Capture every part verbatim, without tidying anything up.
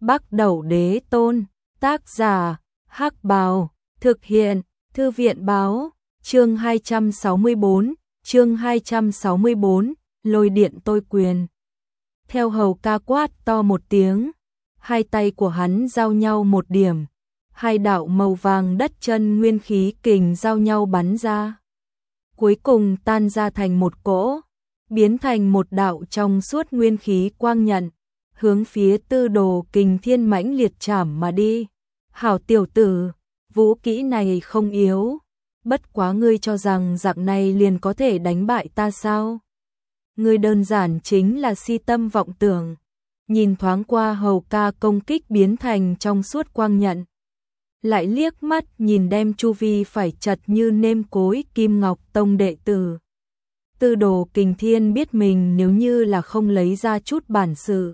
Bắc Đẩu Đế Tôn, tác giả, Hắc Bào, thực hiện, Thư viện Báo, chương hai trăm sáu mươi bốn, chương hai trăm sáu mươi bốn, lôi điện tôi quyền. Theo Hầu Ca quát to một tiếng, hai tay của hắn giao nhau một điểm, hai đạo màu vàng đất chân nguyên khí kình giao nhau bắn ra. Cuối cùng tan ra thành một cỗ, biến thành một đạo trong suốt nguyên khí quang nhận, hướng phía Tư Đồ Kình Thiên mãnh liệt chảm mà đi. Hảo tiểu tử, vũ kỹ này không yếu, bất quá ngươi cho rằng dạng này liền có thể đánh bại ta sao? Ngươi đơn giản chính là si tâm vọng tưởng. Nhìn thoáng qua Hầu Ca công kích biến thành trong suốt quang nhận, lại liếc mắt nhìn đem chu vi phải chật như nêm cối Kim Ngọc Tông đệ tử. Tư Đồ Kình Thiên biết mình nếu như là không lấy ra chút bản sự,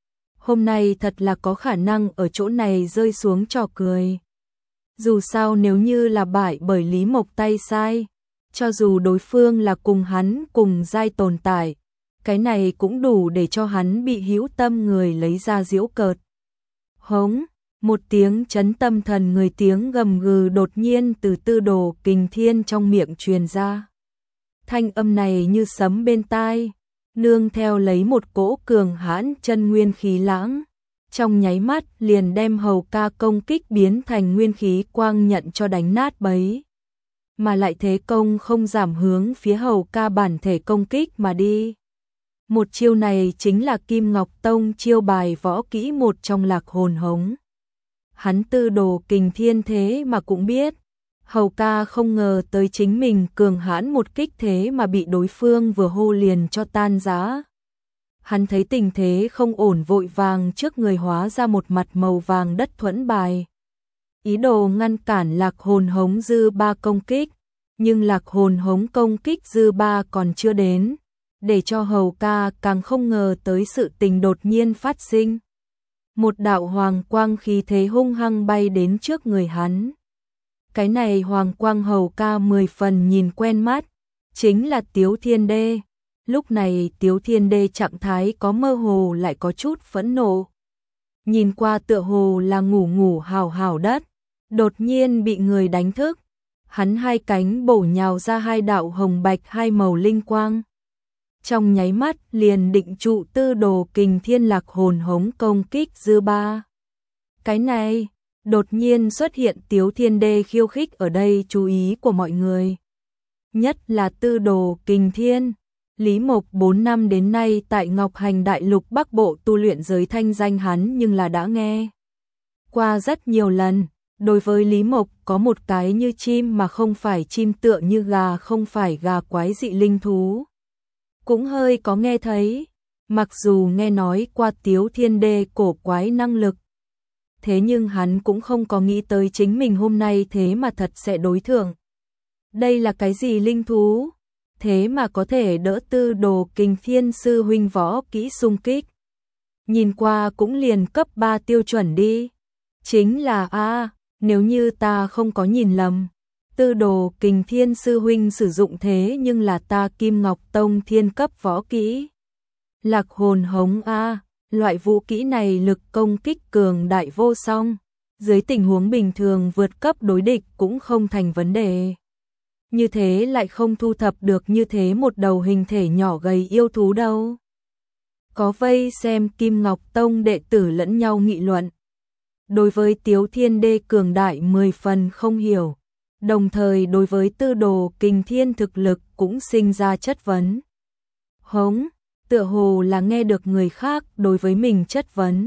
hôm nay thật là có khả năng ở chỗ này rơi xuống trò cười. Dù sao nếu như là bại bởi Lý Mộc tay sai, cho dù đối phương là cùng hắn cùng giai tồn tại, cái này cũng đủ để cho hắn bị hữu tâm người lấy ra giễu cợt. Hống, một tiếng chấn tâm thần người tiếng gầm gừ đột nhiên từ Tư Đồ Kình Thiên trong miệng truyền ra. Thanh âm này như sấm bên tai, nương theo lấy một cỗ cường hãn chân nguyên khí lãng, trong nháy mắt liền đem Hầu Ca công kích biến thành nguyên khí quang nhận cho đánh nát bấy, mà lại thế công không giảm hướng phía Hầu Ca bản thể công kích mà đi. Một chiêu này chính là Kim Ngọc Tông chiêu bài võ kỹ một trong Lạc Hồn Hống. Hắn Tư Đồ Kình Thiên thế mà cũng biết, Hầu Ca không ngờ tới chính mình cường hãn một kích thế mà bị đối phương vừa hô liền cho tan rã. Hắn thấy tình thế không ổn vội vàng trước người hóa ra một mặt màu vàng đất thuẫn bài, ý đồ ngăn cản Lạc Hồn Hống dư ba công kích, nhưng Lạc Hồn Hống công kích dư ba còn chưa đến, để cho Hầu Ca càng không ngờ tới sự tình đột nhiên phát sinh. Một đạo hoàng quang khí thế hung hăng bay đến trước người hắn. Cái này hoàng quang Hầu Ca mười phần nhìn quen mắt, chính là Tiếu Thiên Đê. Lúc này Tiếu Thiên Đê trạng thái có mơ hồ lại có chút phẫn nộ. Nhìn qua tựa hồ là ngủ ngủ hào hào đất, đột nhiên bị người đánh thức. Hắn hai cánh bổ nhào ra hai đạo hồng bạch hai màu linh quang. Trong nháy mắt liền định trụ Tư Đồ Kình Thiên Lạc Hồn Hống công kích dư ba. Cái này, đột nhiên xuất hiện Tiếu Thiên Đê khiêu khích ở đây chú ý của mọi người. Nhất là Tư Đồ Kình Thiên. Lý Mộc bốn năm đến nay tại Ngọc Hành Đại Lục Bắc Bộ tu luyện giới thanh danh hắn nhưng là đã nghe qua rất nhiều lần. Đối với Lý Mộc có một cái như chim mà không phải chim, tựa như gà không phải gà quái dị linh thú, cũng hơi có nghe thấy. Mặc dù nghe nói qua Tiếu Thiên Đê cổ quái năng lực, thế nhưng hắn cũng không có nghĩ tới chính mình hôm nay thế mà thật sẽ đối thượng. Đây là cái gì linh thú? Thế mà có thể đỡ Tư Đồ Kình Thiên sư huynh võ kỹ xung kích. Nhìn qua cũng liền cấp ba tiêu chuẩn đi. Chính là a, nếu như ta không có nhìn lầm, Tư Đồ Kình Thiên sư huynh sử dụng thế nhưng là ta Kim Ngọc Tông thiên cấp võ kỹ. Lạc Hồn Hống a, loại vũ kỹ này lực công kích cường đại vô song, dưới tình huống bình thường vượt cấp đối địch cũng không thành vấn đề. Như thế lại không thu thập được như thế một đầu hình thể nhỏ gầy yêu thú đâu. Có vây xem Kim Ngọc Tông đệ tử lẫn nhau nghị luận. Đối với Tiếu Thiên Đê cường đại mười phần không hiểu, đồng thời đối với Tư Đồ Kình Thiên thực lực cũng sinh ra chất vấn. Hống, tựa hồ là nghe được người khác đối với mình chất vấn.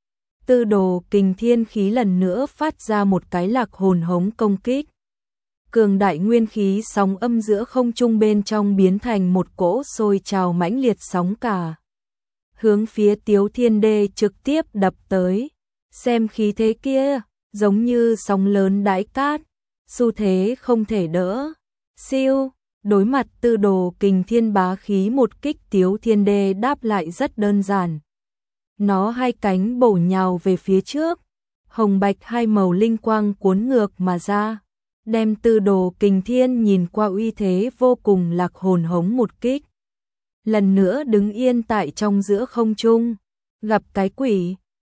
Tư Đồ Kình Thiên khí lần nữa phát ra một cái Lạc Hồn Hống công kích. Cường đại nguyên khí sóng âm giữa không trung bên trong biến thành một cỗ sôi trào mãnh liệt sóng cả, hướng phía Tiếu Thiên Đê trực tiếp đập tới. Xem khí thế kia, giống như sóng lớn đãi cát, xu thế không thể đỡ. Siêu, đối mặt Tư Đồ Kình Thiên bá khí một kích, Tiếu Thiên Đê đáp lại rất đơn giản. Nó hai cánh bổ nhào về phía trước, hồng bạch hai màu linh quang cuốn ngược mà ra, đem Tư Đồ Kình Thiên nhìn qua uy thế vô cùng Lạc Hồn Hống một kích. Lần nữa đứng yên tại trong giữa không trung, gặp cái quỷ,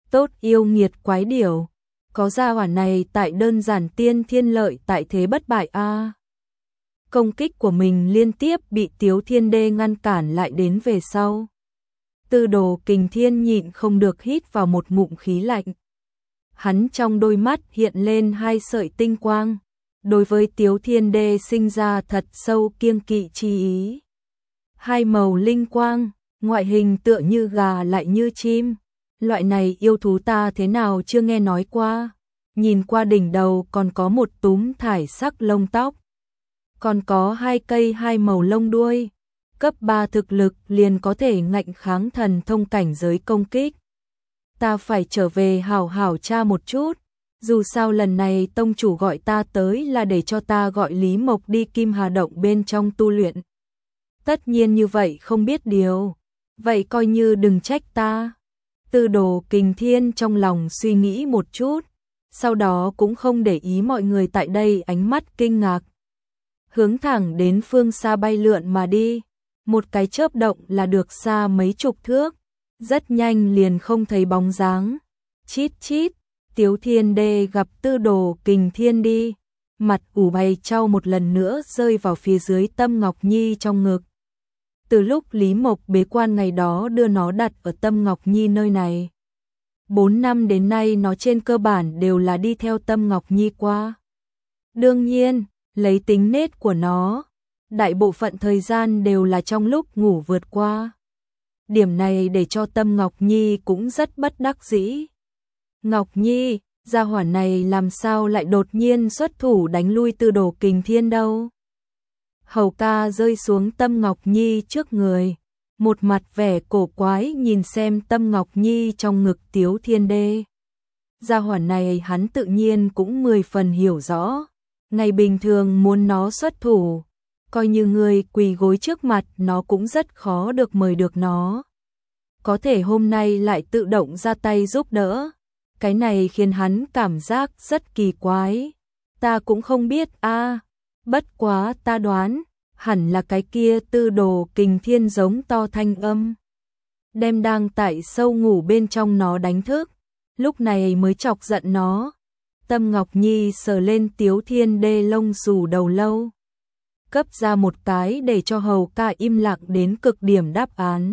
Tốt yêu nghiệt quái điểu, có gia hỏa này tại đơn giản tiên thiên lợi tại thế bất bại a. Công kích của mình liên tiếp bị Tiếu Thiên Đê ngăn cản lại đến về sau. Tư Đồ Kình Thiên nhịn không được hít vào một ngụm khí lạnh. Hắn trong đôi mắt hiện lên hai sợi tinh quang, đối với Tiếu Thiên Đê sinh ra thật sâu kiêng kỵ chi ý. Hai màu linh quang, ngoại hình tựa như gà lại như chim, loại này yêu thú ta thế nào chưa nghe nói qua. Nhìn qua đỉnh đầu còn có một túm thải sắc lông tóc, còn có hai cây hai màu lông đuôi, cấp ba thực lực liền có thể ngạnh kháng thần thông cảnh giới công kích. Ta phải trở về hảo hảo tra một chút, dù sao lần này tông chủ gọi ta tới là để cho ta gọi Lý Mộc đi Kim Hà Động bên trong tu luyện. Tất nhiên như vậy không biết điều, vậy coi như đừng trách ta. Tư Đồ Kình Thiên trong lòng suy nghĩ một chút, sau đó cũng không để ý mọi người tại đây ánh mắt kinh ngạc. Hướng thẳng đến phương xa bay lượn mà đi, một cái chớp động là được xa mấy chục thước, rất nhanh liền không thấy bóng dáng. Chít chít, Tiếu Thiên Đê gặp Tư Đồ Kình Thiên đi, mặt ủ bay trao một lần nữa rơi vào phía dưới Tâm Ngọc Nhi trong ngực. Từ lúc Lý Mộc bế quan ngày đó đưa nó đặt ở Tâm Ngọc Nhi nơi này, bốn năm đến nay nó trên cơ bản đều là đi theo Tâm Ngọc Nhi qua. Đương nhiên, lấy tính nết của nó, đại bộ phận thời gian đều là trong lúc ngủ vượt qua. Điểm này để cho Tâm Ngọc Nhi cũng rất bất đắc dĩ. Ngọc Nhi, gia hỏa này làm sao lại đột nhiên xuất thủ đánh lui Tư Đồ Kình Thiên đâu? Hầu ca rơi xuống Tâm Ngọc Nhi trước người, một mặt vẻ cổ quái nhìn xem Tâm Ngọc Nhi trong ngực Tiếu Thiên Đê. Gia hỏa này hắn tự nhiên cũng mười phần hiểu rõ, ngày bình thường muốn nó xuất thủ, coi như người quỳ gối trước mặt nó cũng rất khó được mời được nó. Có thể hôm nay lại tự động ra tay giúp đỡ, cái này khiến hắn cảm giác rất kỳ quái. Ta cũng không biết a, bất quá ta đoán, hẳn là cái kia Tư Đồ Kình Thiên giống to thanh âm, đem đang tại sâu ngủ bên trong nó đánh thức, lúc này mới chọc giận nó. Tâm Ngọc Nhi sờ lên Tiếu Thiên Đê lông xù đầu lâu, cấp ra một cái để cho hầu ca im lặng đến cực điểm đáp án.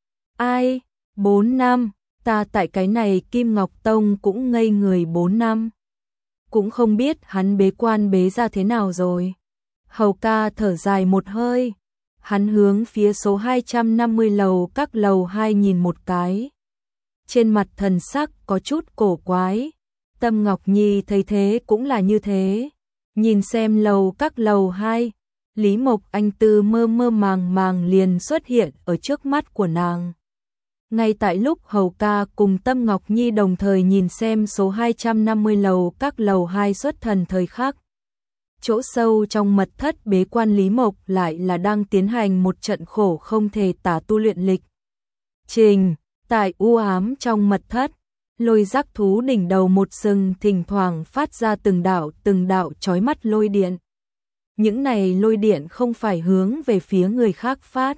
Ai, bốn năm, ta tại cái này Kim Ngọc Tông cũng ngây người bốn năm. Cũng không biết hắn bế quan bế ra thế nào rồi. Hầu ca thở dài một hơi, hắn hướng phía số hai trăm năm mươi lầu các lầu hai nhìn một cái. Trên mặt thần sắc có chút cổ quái. Tâm Ngọc Nhi thấy thế cũng là như thế. Nhìn xem lầu các lầu hai, Lý Mộc Anh Tư mơ mơ màng màng liền xuất hiện ở trước mắt của nàng. Ngay tại lúc hầu ca cùng Tâm Ngọc Nhi đồng thời nhìn xem số hai trăm năm mươi lầu các lầu hai xuất thần thời khắc, chỗ sâu trong mật thất bế quan Lý Mộc lại là đang tiến hành một trận khổ không thể tả tu luyện lịch trình. Tại u ám trong mật thất, lôi giác thú đỉnh đầu một sừng thỉnh thoảng phát ra từng đạo từng đạo chói mắt lôi điện. Những này lôi điện không phải hướng về phía người khác phát,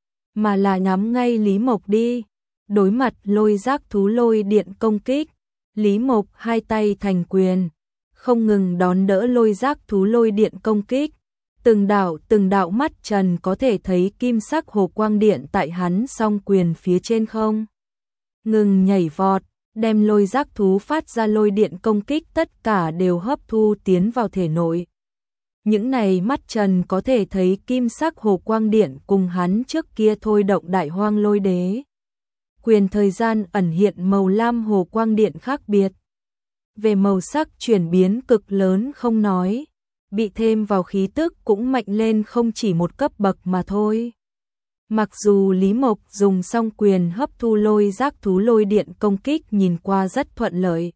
mà là nhắm ngay Lý Mộc đi. Đối mặt lôi giác thú lôi điện công kích, Lý Mộc hai tay thành quyền, không ngừng đón đỡ lôi giác thú lôi điện công kích. Từng đạo từng đạo mắt trần có thể thấy kim sắc hồ quang điện tại hắn song quyền phía trên không ngừng nhảy vọt, đem lôi giác thú phát ra lôi điện công kích tất cả đều hấp thu tiến vào thể nội. Những này mắt trần có thể thấy kim sắc hồ quang điện cùng hắn trước kia thôi động đại hoang lôi đế quyền thời gian ẩn hiện màu lam hồ quang điện khác biệt. Về màu sắc chuyển biến cực lớn không nói, bị thêm vào khí tức cũng mạnh lên không chỉ một cấp bậc mà thôi. Mặc dù Lý Mộc dùng song quyền hấp thu lôi giác thú lôi điện công kích nhìn qua rất thuận lợi,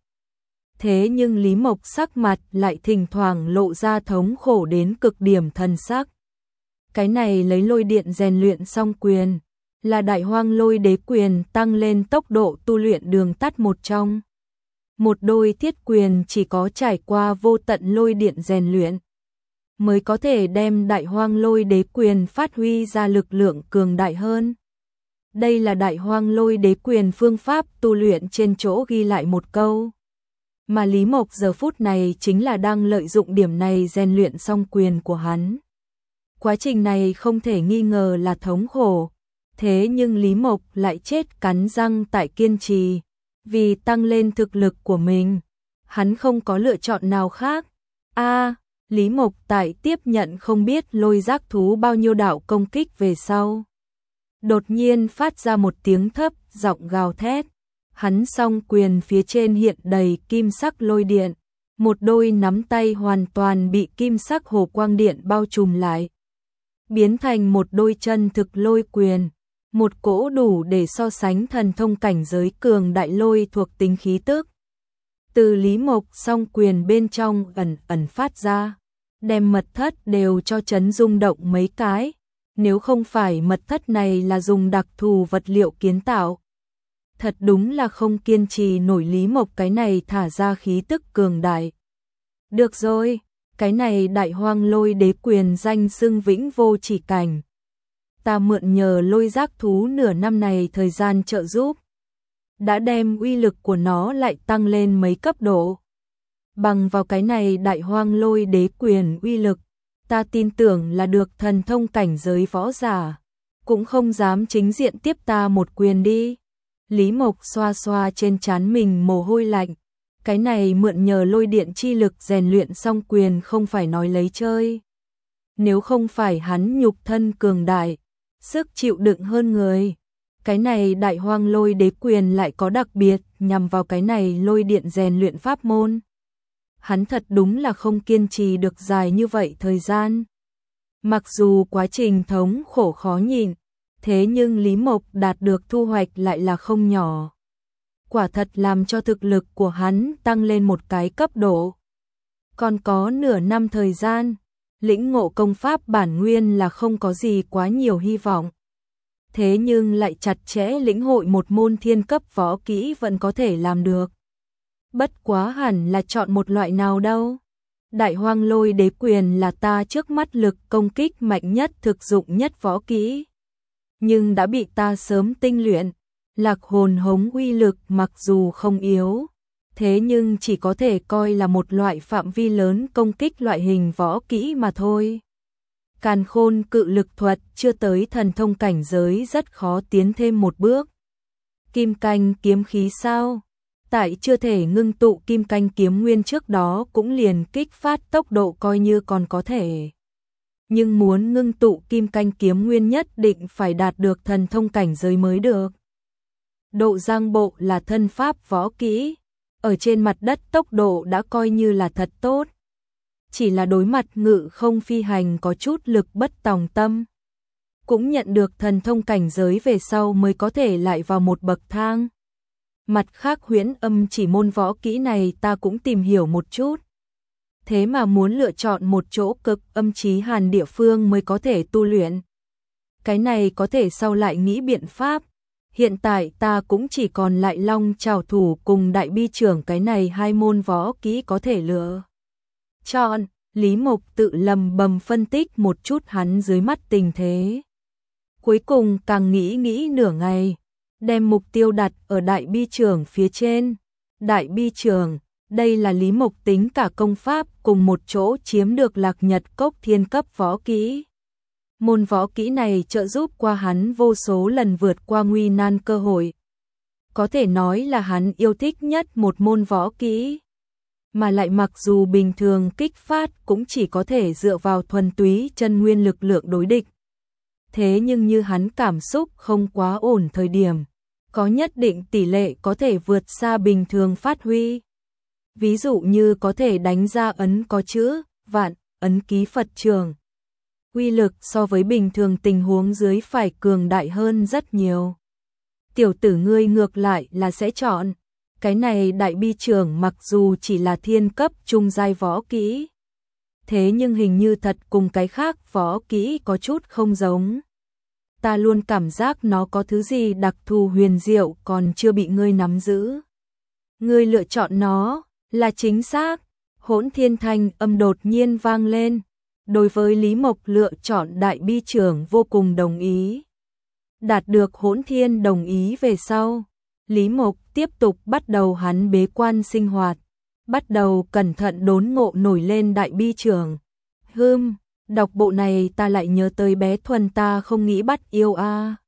thế nhưng Lý Mộc sắc mặt lại thỉnh thoảng lộ ra thống khổ đến cực điểm thần sắc. Cái này lấy lôi điện rèn luyện song quyền, là đại hoang lôi đế quyền tăng lên tốc độ tu luyện đường tắt một trong. Một đôi thiết quyền chỉ có trải qua vô tận lôi điện rèn luyện, mới có thể đem đại hoang lôi đế quyền phát huy ra lực lượng cường đại hơn. Đây là Đại Hoang Lôi Đế Quyền phương pháp tu luyện trên chỗ ghi lại một câu. Mà Lý Mộc giờ phút này chính là đang lợi dụng điểm này rèn luyện song quyền của hắn. Quá trình này không thể nghi ngờ là thống khổ, thế nhưng Lý Mộc lại chết cắn răng tại kiên trì, vì tăng lên thực lực của mình. Hắn không có lựa chọn nào khác. A, Lý Mộc tại tiếp nhận không biết lôi giác thú bao nhiêu đạo công kích về sau. Đột nhiên phát ra một tiếng thấp, giọng gào thét. Hắn song quyền phía trên hiện đầy kim sắc lôi điện, một đôi nắm tay hoàn toàn bị kim sắc hồ quang điện bao trùm lại, biến thành một đôi chân thực lôi quyền, một cỗ đủ để so sánh thần thông cảnh giới cường đại lôi thuộc tính khí tức. Từ Lý Mộc song quyền bên trong ẩn ẩn phát ra, đem mật thất đều cho chấn rung động mấy cái, nếu không phải mật thất này là dùng đặc thù vật liệu kiến tạo. Thật đúng là không kiên trì nổi Lý Mộc cái này thả ra khí tức cường đại. Được rồi, cái này Đại Hoang Lôi Đế Quyền danh xưng vĩnh vô chỉ cảnh. Ta mượn nhờ lôi giác thú nửa năm này thời gian trợ giúp, đã đem uy lực của nó lại tăng lên mấy cấp độ. Bằng vào cái này Đại Hoang Lôi Đế Quyền uy lực, ta tin tưởng là được thần thông cảnh giới võ giả, cũng không dám chính diện tiếp ta một quyền đi. Lý Mộc xoa xoa trên trán mình mồ hôi lạnh, cái này mượn nhờ lôi điện chi lực rèn luyện song quyền không phải nói lấy chơi. Nếu không phải hắn nhục thân cường đại, sức chịu đựng hơn người, cái này Đại Hoang Lôi Đế Quyền lại có đặc biệt nhằm vào cái này lôi điện rèn luyện pháp môn. Hắn thật đúng là không kiên trì được dài như vậy thời gian. Mặc dù quá trình thống khổ khó nhịn, thế nhưng Lý Mộc đạt được thu hoạch lại là không nhỏ. Quả thật làm cho thực lực của hắn tăng lên một cái cấp độ. Còn có nửa năm thời gian, lĩnh ngộ công pháp bản nguyên là không có gì quá nhiều hy vọng. Thế nhưng lại chặt chẽ lĩnh hội một môn thiên cấp võ kỹ vẫn có thể làm được. Bất quá hẳn là chọn một loại nào đâu. Đại Hoang Lôi Đế Quyền là ta trước mắt lực công kích mạnh nhất thực dụng nhất võ kỹ, nhưng đã bị ta sớm tinh luyện. Lạc hồn hống uy lực mặc dù không yếu, thế nhưng chỉ có thể coi là một loại phạm vi lớn công kích loại hình võ kỹ mà thôi. Càn khôn cự lực thuật chưa tới thần thông cảnh giới rất khó tiến thêm một bước. Kim canh kiếm khí sao? Tại chưa thể ngưng tụ kim canh kiếm nguyên trước đó cũng liền kích phát tốc độ coi như còn có thể. Nhưng muốn ngưng tụ kim canh kiếm nguyên nhất định phải đạt được thần thông cảnh giới mới được. Độ giang bộ là thân pháp võ kỹ, ở trên mặt đất tốc độ đã coi như là thật tốt. Chỉ là đối mặt ngự không phi hành có chút lực bất tòng tâm. Cũng nhận được thần thông cảnh giới về sau mới có thể lại vào một bậc thang. Mặt khác huyễn âm chỉ môn võ kỹ này ta cũng tìm hiểu một chút. Thế mà muốn lựa chọn một chỗ cực âm chí hàn địa phương mới có thể tu luyện. Cái này có thể sau lại nghĩ biện pháp. Hiện tại ta cũng chỉ còn lại Long Trảo Thủ cùng Đại Bi Trưởng cái này hai môn võ kỹ có thể lựa chọn. Lý Mộc tự lầm bầm phân tích một chút hắn dưới mắt tình thế. Cuối cùng càng nghĩ nghĩ nửa ngày, đem mục tiêu đặt ở Đại Bi Trưởng phía trên. Đại Bi Trưởng, đây là Lý Mộc tính cả công pháp cùng một chỗ chiếm được Lạc Nhật Cốc thiên cấp võ kỹ. Môn võ kỹ này trợ giúp qua hắn vô số lần vượt qua nguy nan cơ hội. Có thể nói là hắn yêu thích nhất một môn võ kỹ. Mà lại mặc dù bình thường kích phát cũng chỉ có thể dựa vào thuần túy chân nguyên lực lượng đối địch. Thế nhưng như hắn cảm xúc không quá ổn thời điểm, có nhất định tỷ lệ có thể vượt xa bình thường phát huy. Ví dụ như có thể đánh ra ấn có chữ, vạn, ấn ký Phật trường. Uy lực so với bình thường tình huống dưới phải cường đại hơn rất nhiều. Tiểu tử ngươi ngược lại là sẽ chọn. Cái này Đại Bi Trưởng mặc dù chỉ là thiên cấp trung giai võ kỹ. Thế nhưng hình như thật cùng cái khác võ kỹ có chút không giống. Ta luôn cảm giác nó có thứ gì đặc thù huyền diệu còn chưa bị ngươi nắm giữ. Ngươi lựa chọn nó là chính xác. Hỗn thiên thanh âm đột nhiên vang lên. Đối với Lý Mộc lựa chọn Đại Bi Trưởng vô cùng đồng ý. Đạt được Hỗn Thiên đồng ý về sau, Lý Mộc tiếp tục bắt đầu hắn bế quan sinh hoạt, bắt đầu cẩn thận đốn ngộ nổi lên đại bi trưởng. Hừm, đọc bộ này ta lại nhớ tới bé Thuần ta không nghĩ bắt yêu a.